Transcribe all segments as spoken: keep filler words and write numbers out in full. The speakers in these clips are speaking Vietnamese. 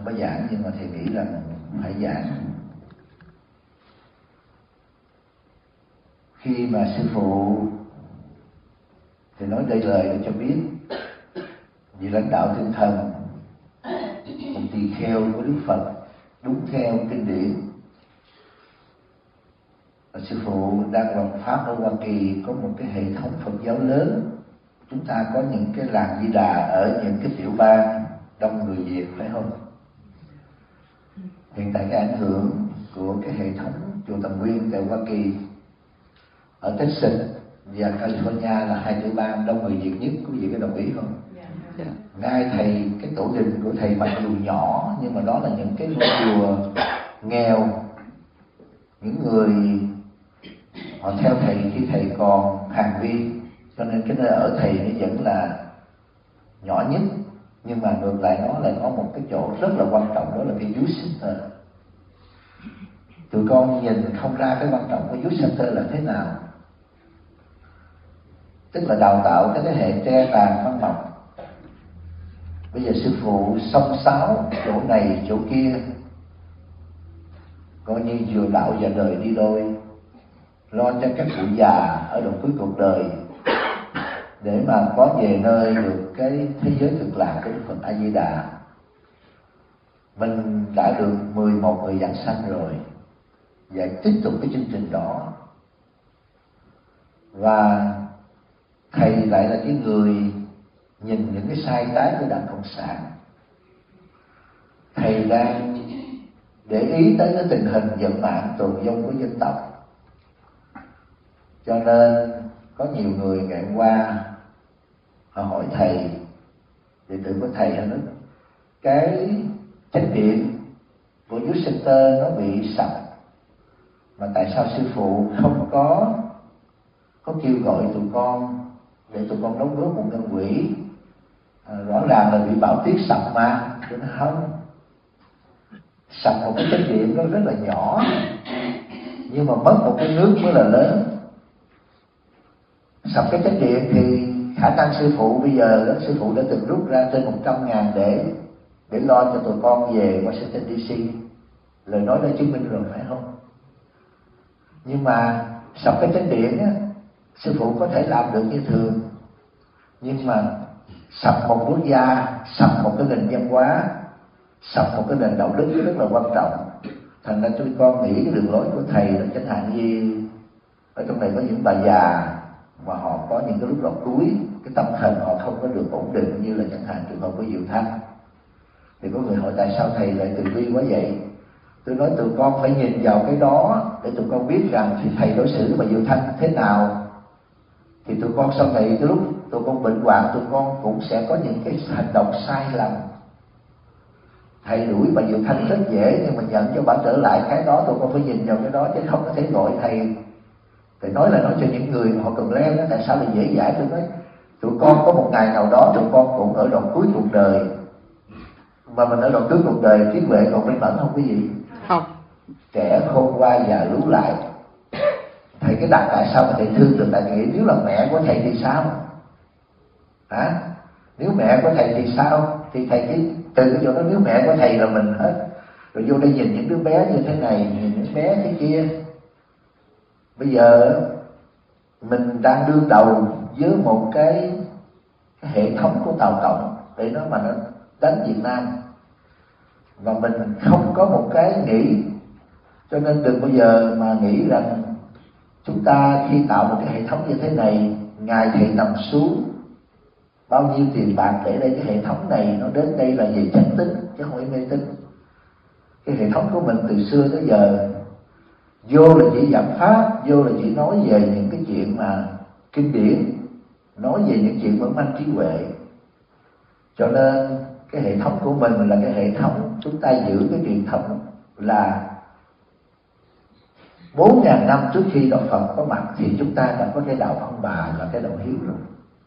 có giảng, nhưng mà thầy nghĩ rằng phải giảng. Khi mà sư phụ thì nói đây lời để cho biết vị lãnh đạo tinh thần, một tỳ kheo của Đức Phật đúng theo kinh điển. Và sư phụ đang làm pháp ở Hoa Kỳ, có một cái hệ thống Phật giáo lớn. Chúng ta có những cái làng Di Đà ở những cái tiểu bang đông người Việt, phải không? Hiện tại cái ảnh hưởng của cái hệ thống chùa Tầm Nguyên tại Hoa Kỳ, ở Texas và California là hai tiểu bang đông người Việt nhất, quý vị có đồng ý không? Yeah. Ngay thầy, cái tổ đình của thầy mặc dù nhỏ, nhưng mà đó là những cái ngôi chùa nghèo, những người họ theo thầy khi thầy còn hàng vi, cho nên cái nơi ở thầy nó vẫn là nhỏ nhất. Nhưng mà ngược lại nó lại có một cái chỗ rất là quan trọng, đó là cái youth center. Tụi con nhìn không ra cái quan trọng của youth center là thế nào, tức là đào tạo cái thế hệ tre tàn văn mộc. Bây giờ sư phụ xông xáo chỗ này chỗ kia, coi như vừa đạo và đời đi đôi, lo cho các cụ già ở độ cuối cuộc đời để mà có về nơi được cái thế giới cực lạc của Đức Phật A Di Đà. Mình đã được mười một người giảng sanh rồi, và tiếp tục cái chương trình đó. Và thầy lại là cái người nhìn những cái sai trái của Đảng Cộng sản. Thầy đang để ý tới cái tình hình vận mạng tồn vong của dân tộc. Cho nên có nhiều người ngày hôm qua họ hỏi thầy, đệ tử của thầy, họ nói cái chánh điện của youth center nó bị sập, mà tại sao sư phụ không có có kêu gọi tụi con để tụi con đóng góp một ngân quỹ? À, rõ ràng là bị bão tuyết sập mà. Tôi nói không, sập một cái chánh điện nó rất là nhỏ, nhưng mà mất một cái nước mới là lớn. Sập cái chánh điện thì khả năng sư phụ bây giờ đó, sư phụ đã từng rút ra trên một trăm ngàn để để lo cho tụi con về Washington D C. Lời nói đã chứng minh rồi, phải không? Nhưng mà sập cái chánh điện á, sư phụ có thể làm được như thường, nhưng mà sập một quốc gia, sập một cái nền văn hóa, sập một cái nền đạo đức rất là quan trọng. Thành ra tụi con nghĩ cái đường lối của thầy là chẳng hạn như ở trong này có những bà già mà họ có những cái lúc lọt cuối, cái tâm thần họ không có được ổn định, như là chẳng hạn trường hợp của Diệu Thanh. Thì có người hỏi tại sao thầy lại từ bi quá vậy? Tôi nói tụi con phải nhìn vào cái đó để tụi con biết rằng thì thầy đối xử với bà Diệu Thanh thế nào, thì tụi con sau này cái lúc tụi con bệnh hoạn, tụi con cũng sẽ có những cái hành động sai lầm. Thầy đuổi bà Diệu Thanh rất dễ, nhưng mà nhận cho bà trở lại cái đó, tụi con phải nhìn vào cái đó, chứ không có thể gọi thầy. Thầy nói là nói cho những người họ cần leo đó, tại sao lại dễ dãi? Tôi nói tụi con có một ngày nào đó tụi con cũng ở đoạn cuối cuộc đời, mà mình ở đoạn cuối cuộc đời trí huệ còn minh mẫn không quý vị? Không. Trẻ khôn qua già lú lại. Thầy cái đặt tại sao mà thầy thương được, tại nghĩ nếu là mẹ của thầy thì sao? Hả? Nếu mẹ của thầy thì sao? Thì thầy chỉ từ cái chỗ đó, nếu mẹ của thầy là mình hết. Rồi vô đây nhìn những đứa bé như thế này, nhìn những bé thế kia. Bây giờ mình đang đương đầu với một cái, cái hệ thống của Tàu Cộng để nó mà nó đánh Việt Nam, và mình không có một cái nghĩ. Cho nên đừng bao giờ mà nghĩ rằng chúng ta khi tạo một cái hệ thống như thế này, ngài thầy nằm xuống bao nhiêu tiền bạc để đây, cái hệ thống này nó đến đây là về chánh tín chứ không phải mê tín. Cái hệ thống của mình từ xưa tới giờ vô là chỉ giảng pháp, vô là chỉ nói về những cái chuyện mà kinh điển, nói về những chuyện mở manh trí huệ. Cho nên cái hệ thống của mình là cái hệ thống chúng ta giữ cái truyền thống là bốn ngàn năm trước khi Đạo Phật có mặt thì chúng ta đã có cái đạo Ông Bà là cái đạo hiếu rồi.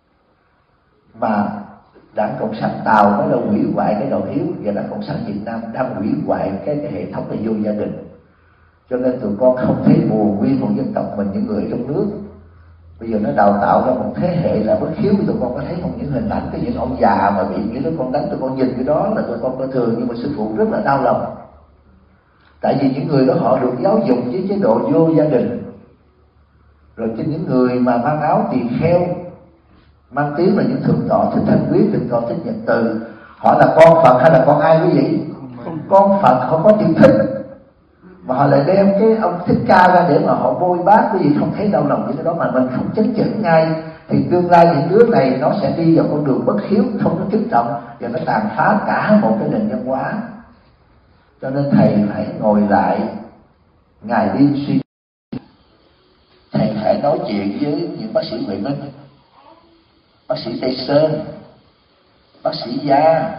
Mà Đảng Cộng sản Tàu nó là hủy hoại cái đạo hiếu, và Đảng Cộng sản Việt Nam đang hủy hoại cái, cái hệ thống này vô gia đình. Cho nên tụi con không thấy buồn nguyên một dân tộc mình, những người trong nước Bây giờ nó đào tạo ra một thế hệ là bất hiếu. Tụi con có thấy không, những hình ảnh cái những ông già mà bị những đứa con đánh, tụi con nhìn cái đó là tụi con coi thường, nhưng mà sư phụ rất là đau lòng. Tại vì những người đó họ được giáo dục với chế độ vô gia đình, rồi trên những người mà mang áo tỳ kheo, mang tiếng là những thượng tọa Thích Thanh Quyết, thượng tọa Thích Nhật Từ, họ là con Phật hay là con ai quý vị? Con Phật, họ có chữ thích, mà họ lại đem cái ông Thích Ca ra để mà họ bôi bác. Quý vị không thấy đau lòng như cái đó mà mình không chấn chỉnh ngay, thì tương lai những đứa này nó sẽ đi vào con đường bất hiếu, không có kính trọng, và nó tàn phá cả một cái nền văn hóa. Cho nên thầy phải ngồi lại ngày đêm suy, thầy phải nói chuyện với những bác sĩ Huệ Minh, bác sĩ Tây Sơn, bác sĩ Gia,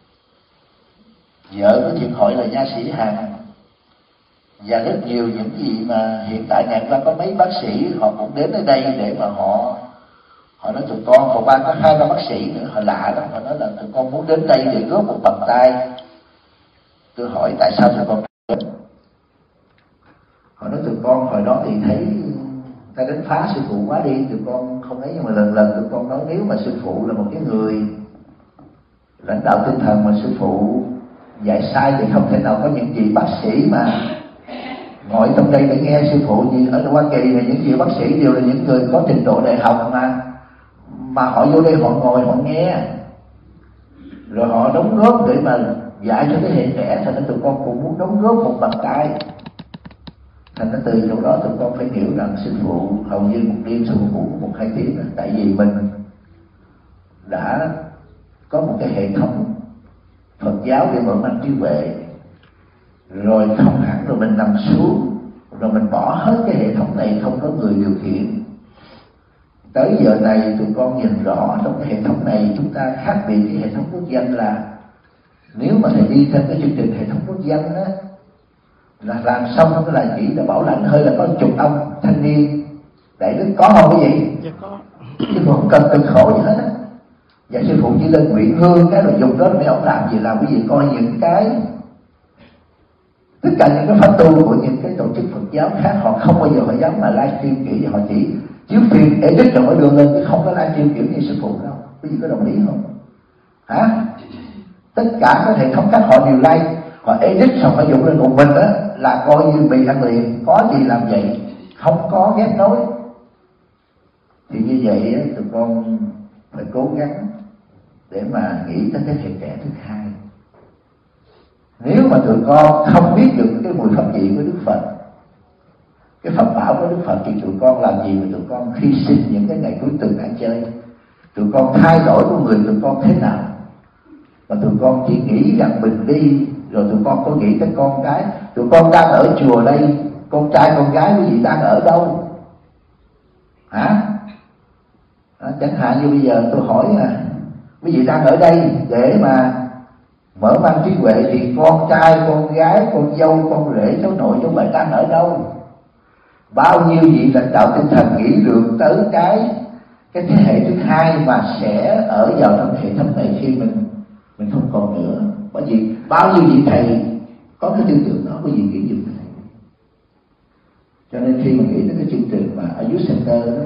vợ của Thiện Hội là nha sĩ Hằng, và rất nhiều những gì mà hiện tại ngày qua có mấy bác sĩ họ cũng đến ở đây để mà họ họ nói tụi con, còn ba có hai ba bác sĩ nữa họ lạ lắm, họ nói là tụi con muốn đến đây để góp một bàn tay. Tôi hỏi tại sao tụi con đến? Họ nói tụi con hồi đó thì thấy ta đánh phá sư phụ quá đi, tụi con không thấy, nhưng mà lần lần tụi con nói nếu mà sư phụ là một cái người lãnh đạo tinh thần mà sư phụ dạy sai thì không thể nào có những vị bác sĩ mà ngồi trong đây để nghe sư phụ. Gì ở Hoa Kỳ này những vị bác sĩ đều là những người có trình độ đại học mà mà họ vô đây họ ngồi họ nghe, rồi họ đóng góp để mà dạy cho thế hệ trẻ. Thành ra tụi con cũng muốn đóng góp một bàn tay. Thành ra từ chỗ đó tụi con phải hiểu rằng sư phụ hầu như một đêm sư phụ một hai tiếng đó. Tại vì mình đã có một cái hệ thống Phật giáo để mở mang trí huệ, rồi không hẳn rồi mình nằm xuống, rồi mình bỏ hết cái hệ thống này, không có người điều khiển. Tới giờ này tụi con nhìn rõ trong cái hệ thống này chúng ta khác biệt cái hệ thống quốc dân là nếu mà thầy đi theo cái chương trình hệ thống quốc dân á, là làm xong cái là chỉ là bảo lãnh hơi là có chục ông thanh niên đại đức, có không cái gì? Dạ có. Chứ không cần cực khổ gì hết á. Và sư phụ chỉ lên nguyện hương cái rồi dùng đó mấy ông làm gì làm cái gì, coi những cái tất cả những cái pháp tu của những cái tổ chức Phật giáo khác họ không bao giờ họ dám mà livestream kiểu gì, họ chỉ chiếu phim edit rồi mới đưa lên, chứ không có livestream kiểu như sư phụ đâu. Quý vị có đồng ý không? Hả? Tất cả các hệ thống khác họ đều like, họ edit xong họ dùng lên một mình đó là coi như bị ăn liền, có gì làm vậy, không có ghép nối. Thì như vậy á, tụi con phải cố gắng để mà nghĩ tới thế hệ trẻ thứ hai. Nếu mà tụi con không biết được cái mùi pháp vị của Đức Phật, cái pháp bảo của Đức Phật, thì tụi con làm gì mà tụi con hy sinh những cái ngày cuối tuần ăn chơi? Tụi con thay đổi của người tụi con thế nào? Mà tụi con chỉ nghĩ rằng mình đi, rồi tụi con có nghĩ tới con cái. Tụi con đang ở chùa đây, con trai con gái quý vị đang ở đâu? Hả? À, chẳng hạn như bây giờ tôi hỏi à, quý vị đang ở đây để mà mở mang trí huệ, thì con trai, con gái, con dâu, con rể, cháu nội, cháu ngoại đang ở đâu? Bao nhiêu vị lãnh đạo tinh thần nghĩ được tới cái cái thế hệ thứ hai mà sẽ ở vào trong hệ thống này khi mình mình không còn nữa? Bởi vì bao nhiêu vị thầy có cái tư tưởng đó, quý vị nghĩ dùm thầy. Cho nên khi mà nghĩ đến cái chương trình mà ở Youth Center đó,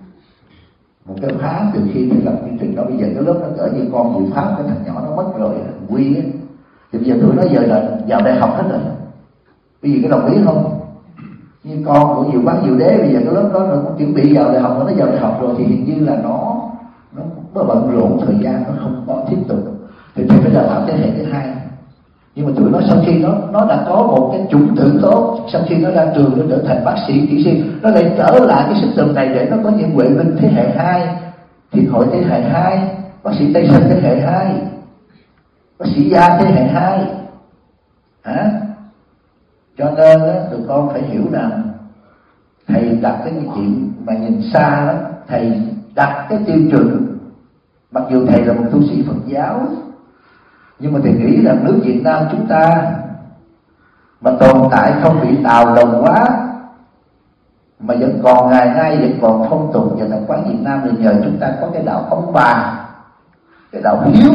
một cái khóa từ khi thầy lập chương trình đó, bây giờ cái lớp nó cỡ như con bụi pháp, cái thằng nhỏ nó mất rồi quy á, thì bây giờ tụi nó giờ là vào đại học hết rồi. Bây giờ có đồng ý không? Như con của nhiều bác nhiều đế bây giờ cái lớp đó nó cũng chuẩn bị vào đại học, nó vào đại học rồi thì hình như là nó nó nó bận rộn thời gian, nó không có tiếp tục, thì thầy phải đào tạo thế hệ thứ hai. Nhưng mà tụi nó sau khi nó nó đã có một cái chủng tử tốt, sau khi nó ra trường nó trở thành bác sĩ, kỹ sư, nó lại trở lại cái system này để nó có những huệ minh thế hệ hai, Thiện Hội thế hệ hai, bác sĩ Tây Sơn thế hệ hai, bác sĩ Gia thế hệ hai. Hả? Cho nên đó, tụi con phải hiểu rằng thầy đặt cái chuyện mà nhìn xa đó, thầy đặt cái tiêu chuẩn. Mặc dù thầy là một tu sĩ Phật giáo, nhưng mà thầy nghĩ rằng nước Việt Nam chúng ta mà tồn tại không bị tào lồng quá, mà vẫn còn ngày nay vẫn còn phong tục và tập quán Việt Nam, thì nhờ chúng ta có cái đạo ông bà, cái đạo hiếu.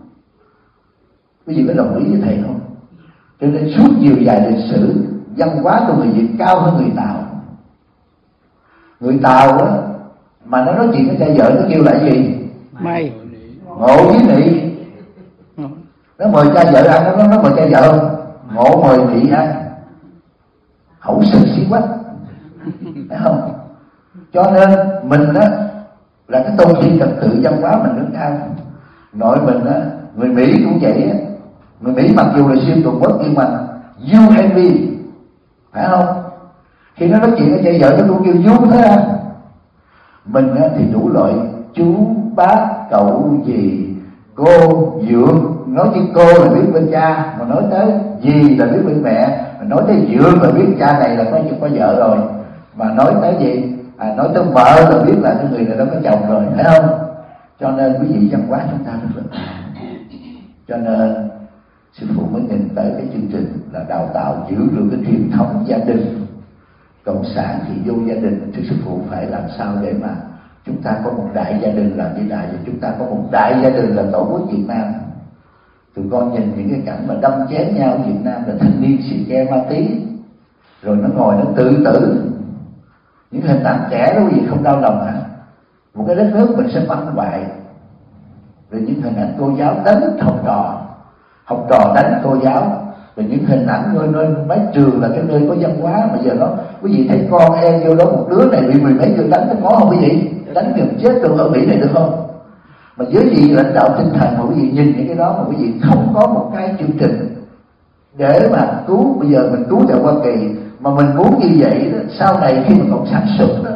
Quý vị có đồng ý với thầy không? Cho nên suốt chiều dài lịch sử, văn hóa của người Việt cao hơn người Tàu. Người Tàu đó Mà nó nói chuyện với cha vợ nó kêu là gì? Mày. Ngộ với nị. Nó mời cha vợ ăn, nó nó mời cha vợ không? Ngộ mời nị ăn. Khẩu sừng xí quách, phải không? Cho nên mình á là cái tôn ti trật tự văn hóa mình rất cao. Nội mình á, người Mỹ cũng vậy á. Người Mỹ mặc dù là siêu cường quốc nhưng mà you and me, phải không? Khi nó nói chuyện với cha vợ nó cũng kêu you thế à. Mình á thì đủ loại chú, bác, cậu, dì, cô, dượng. Nói với cô là biết bên cha, mà nói tới dì là biết bên mẹ, mà nói tới dượng là biết cha này là có có vợ rồi, mà nói tới gì à, nói tới vợ là biết là cái người này đã có chồng rồi, phải không? Cho nên quý vị văn hóa chúng ta rất là cao. Cho nên sư phụ mới nhìn tới cái chương trình là đào tạo giữ được cái truyền thống gia đình. Cộng sản thì vô gia đình thì sư phụ phải làm sao để mà chúng ta có một đại gia đình là vĩ đại, và chúng ta có một đại gia đình là tổ quốc Việt Nam. Tụi con nhìn những cái cảnh mà đâm chém nhau ở Việt Nam là thanh niên xì ke ma tí, rồi nó ngồi nó tự tử. Những hình ảnh trẻ đó quý vị không đau lòng hả? Một cái đất nước mình sẽ băng hoại. Rồi những hình ảnh cô giáo đánh học trò, học trò đánh cô giáo. Rồi những hình ảnh nơi nơi mấy trường là cái nơi có văn hóa mà giờ đó quý vị thấy con em vô đó một đứa này bị mười mấy người đánh, có không quý vị? Đánh gần chết được ở Mỹ này được không? Mà với vị lãnh đạo tinh thần mà quý vị nhìn những cái đó mà quý vị không có một cái chương trình để mà cứu. Bây giờ mình cứu tại Hoa Kỳ mà mình muốn như vậy đó, sau này khi mà cộng sản sụp đó,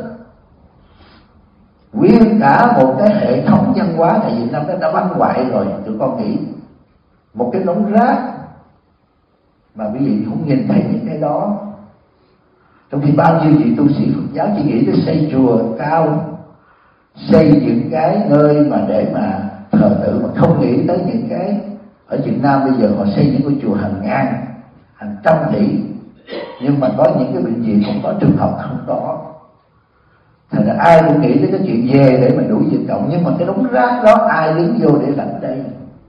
nguyên cả một cái hệ thống văn hóa tại Việt Nam nó đã băng hoại rồi. Tụi con nghĩ một cái đống rác mà quý vị không nhìn thấy những cái đó. Trong khi bao nhiêu vị tu sĩ Phật giáo chỉ nghĩ tới xây chùa cao, xây những cái nơi mà để mà thờ tự, mà không nghĩ tới những cái ở Việt Nam bây giờ họ xây những ngôi chùa hàng ngàn, hàng trăm tỷ, nhưng mà có những cái bệnh viện không có, trường học không có. Thành ra ai cũng nghĩ tới cái chuyện về để mà đuổi diệt cộng, nhưng mà cái đống rác đó ai đứng vô để làm đây?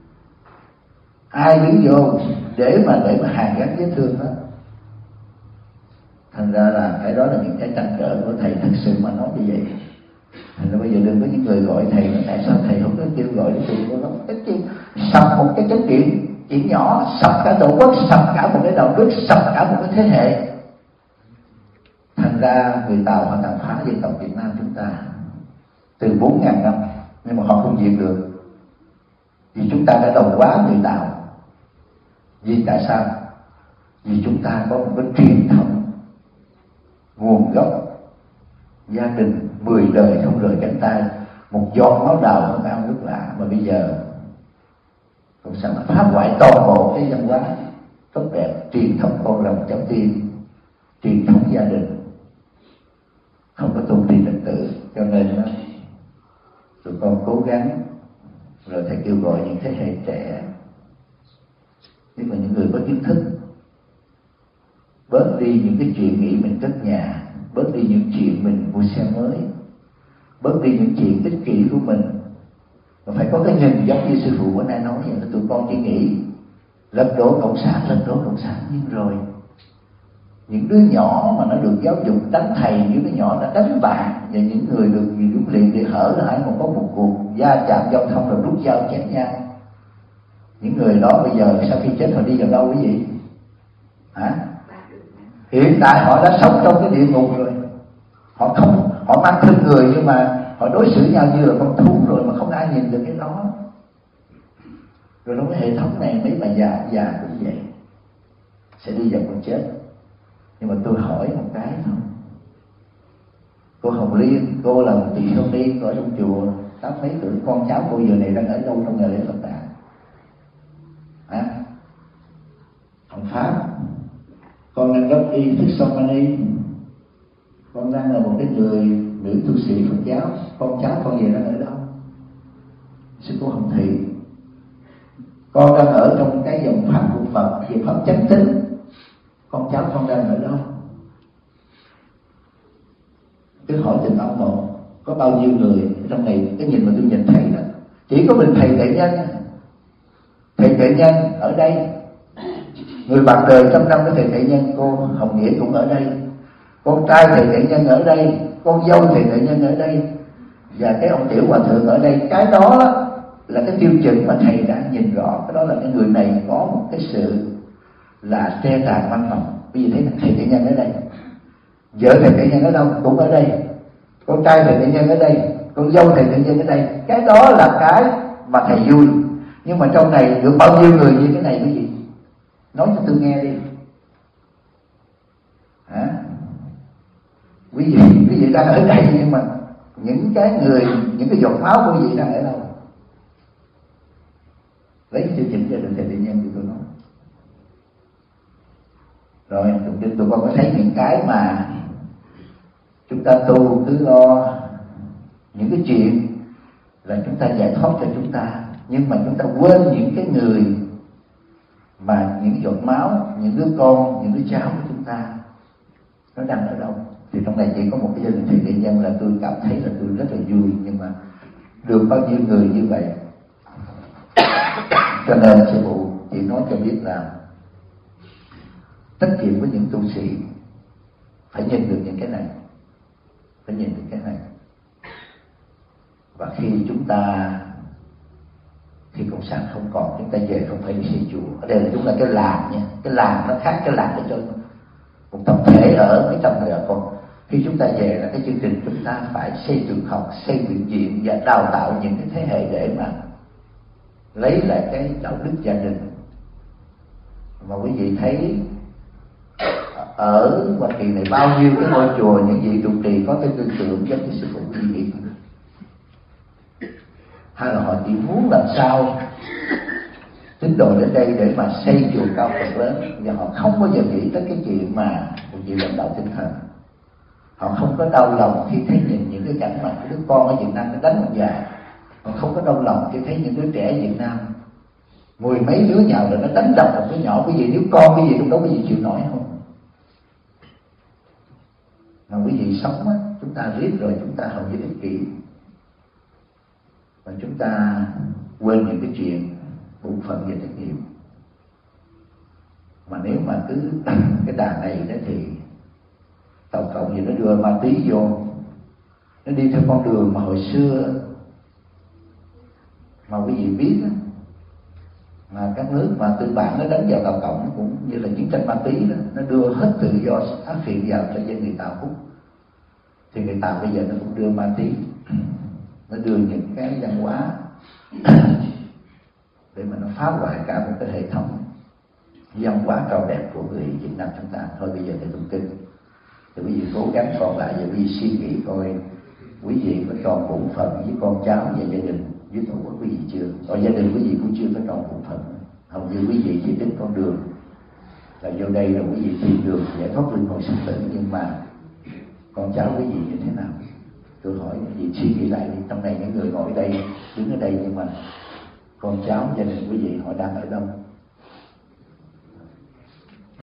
Ai đứng vô để mà để mà hàn gắn vết thương đó? Thành ra là cái đó là những cái trăn trở của thầy thật sự mà nói như vậy. Thành ra bây giờ đừng có những người gọi thầy nói tại sao thầy không có kêu gọi đến chuyện của nó. Cái chuyện sập một cái chánh kiện chuyện nhỏ, sập cả tổ quốc, sập cả một cái đạo đức, sập cả một cái thế hệ. Thành ra người Tàu họ tàn phá dân tộc Việt Nam chúng ta từ bốn ngàn năm, nhưng mà họ không diệt được, vì chúng ta đã đồng hóa người Tàu. Vì tại sao? Vì chúng ta có một cái truyền thống nguồn gốc gia đình mười đời không rời cánh tay, một giọt máu đào không ao nước lạ. Mà bây giờ cộng sản phá hoại toàn bộ cái văn hóa tốt đẹp, truyền thống con rồng cháu tiên, truyền thống gia đình, không có tôn ti trật tự. Cho nên đó, tụi con cố gắng, rồi thầy kêu gọi những thế hệ trẻ, nhưng mà những người có kiến thức, bớt đi những cái chuyện nghĩ mình cất nhà, bớt đi những chuyện mình mua xe mới, bớt đi những chuyện ích kỷ của mình, mà phải có cái nhìn giống như sư phụ bữa nay nói vậy. Tụi con chỉ nghĩ lật đổ cộng sản, lật đổ cộng sản, nhưng rồi những đứa nhỏ mà nó được giáo dục đánh thầy, những đứa nhỏ đã đánh bạn, và những người được nhiều dũng liệt để hở là hãy còn có một cuộc va chạm giao thông rồi rút dao chém nhau. Những người đó bây giờ sau khi chết họ đi vào đâu quý vị? Hả? Hiện tại họ đã sống trong cái địa ngục rồi. Họ không, họ mang thân người nhưng mà họ đối xử nhau như là con thú rồi, mà không ai nhìn được cái đó. Rồi trong cái hệ thống này mấy bà già già cũng vậy, sẽ đi vào con chết. Nhưng mà tôi hỏi một cái thôi, cô Hồng Liên, cô là một chị Hồng Liên ở trong chùa tám mấy tuổi, con cháu cô giờ này đang ở đâu trong ngày lễ Phật đản? Hả? Ông Pháp, con đang gấp y thức Somani, con đang là một cái người nữ tu sĩ Phật giáo, con cháu con về đang ở đâu? Sư cô Hồng Thị, con đang ở trong cái dòng pháp của Phật, dòng pháp chánh tín, con cháu con đang ở đâu? Cứ hỏi từng ông một, có bao nhiêu người trong này, cái nhìn mà tôi nhìn thấy đó, chỉ có mình thầy Tệ Nhân, thầy Tệ Nhân ở đây, người bạn đời trăm năm của thầy Tệ Nhân, cô Hồng Nghĩa cũng ở đây, con trai thầy Tệ Nhân ở đây, con dâu thầy Tệ Nhân ở đây, Và cái ông tiểu hòa thượng ở đây, cái đó là cái tiêu chuẩn mà thầy đã nhìn rõ. Cái đó là cái người này có một cái sự là xe tàn văn phòng. Bây giờ thấy thầy Thiện Nhân ở đây, vợ thầy Thiện Nhân ở đâu cũng ở đây, con trai thầy Thiện Nhân ở đây, con dâu thầy Thiện Nhân ở đây. Cái đó là cái mà thầy vui. Nhưng mà trong này được bao nhiêu người như cái này quý vị? Nói cho tôi nghe đi. Hả? Quý vị, quý vị đang ở đây nhưng mà những cái người, những cái giọt máu của quý vị đang ở đâu? Lấy chương trình cho được thầy Thiện Nhân thì tôi nói. Rồi tụi con có thấy những cái mà chúng ta tu cứ lo những cái chuyện là chúng ta giải thoát cho chúng ta, nhưng mà chúng ta quên những cái người mà những giọt máu, những đứa con, những đứa cháu của chúng ta nó đang ở đâu. Thì trong này chỉ có một cái gia đình Thầy Thiện Nhân là tôi cảm thấy là tôi rất là vui, nhưng mà được bao nhiêu người như vậy. Cho nên sư phụ chỉ nói cho biết là trách nhiệm của những tu sĩ phải nhìn được những cái này, phải nhìn được cái này. Và khi chúng ta, khi cộng sản không còn, chúng ta về không phải đi xây chùa. Ở đây là chúng ta cái làng nha, cái làng nó khác cái làng để cho một tập thể ở cái trong này. Còn khi chúng ta về là cái chương trình chúng ta phải xây trường học, xây bệnh viện và đào tạo những cái thế hệ để mà lấy lại cái đạo đức gia đình. Mà quý vị thấy ở Hoa Kỳ này bao nhiêu cái ngôi chùa, những vị trụ trì có cái tư tưởng giống như sư phụ quý vị, hay là họ chỉ muốn làm sao tín đồ đến đây để mà xây chùa cao Phật lớn, và họ không bao giờ nghĩ tới cái chuyện mà một vị lãnh đạo tinh thần. Họ không có đau lòng khi thấy nhìn những cái cảnh mà đứa con ở Việt Nam nó đánh một già. Họ không có đau lòng khi thấy những đứa trẻ Việt Nam mười mấy đứa nhào rồi nó đánh đập một đứa nhỏ. Quý vị nếu con quý vị lúc đó quý vị chịu nổi không? Mà quý vị sống á, chúng ta biết rồi, chúng ta hầu như ích kỷ và chúng ta quên những cái chuyện bổn phận và trách nhiệm. Mà nếu mà cứ cái đàn này đó thì Tổng cộng gì nó đưa ma túy vô, nó đi theo con đường mà hồi xưa mà quý vị biết đó, mà các nước mà tư bản nó đánh vào Tàu Cộng cũng như là chiến tranh ma túy đó, nó đưa hết tự do áp phiện vào cho dân người Tàu hút. Thì người Tàu bây giờ nó cũng đưa ma túy, nó đưa những cái văn hóa để mà nó phá hoại cả một cái hệ thống văn hóa cao đẹp của người Việt Nam chúng ta. Thôi bây giờ thì tụng kinh, thì quý vị cố gắng còn lại và quý vị suy nghĩ coi quý vị có tròn bổn phận với con cháu và gia đình với tổ quốc quý vị chưa. Còn gia đình quý vị cũng chưa có tròn bổn phận. Hầu như quý vị chỉ đến con đường là vô đây là quý vị tìm đường giải thoát linh hồn sinh tử, nhưng mà con cháu quý vị như thế nào? Tôi hỏi quý vị suy nghĩ lại đi. Trong này những người ngồi ở đây, đứng ở đây, nhưng mà con cháu gia đình quý vị họ đang ở đâu?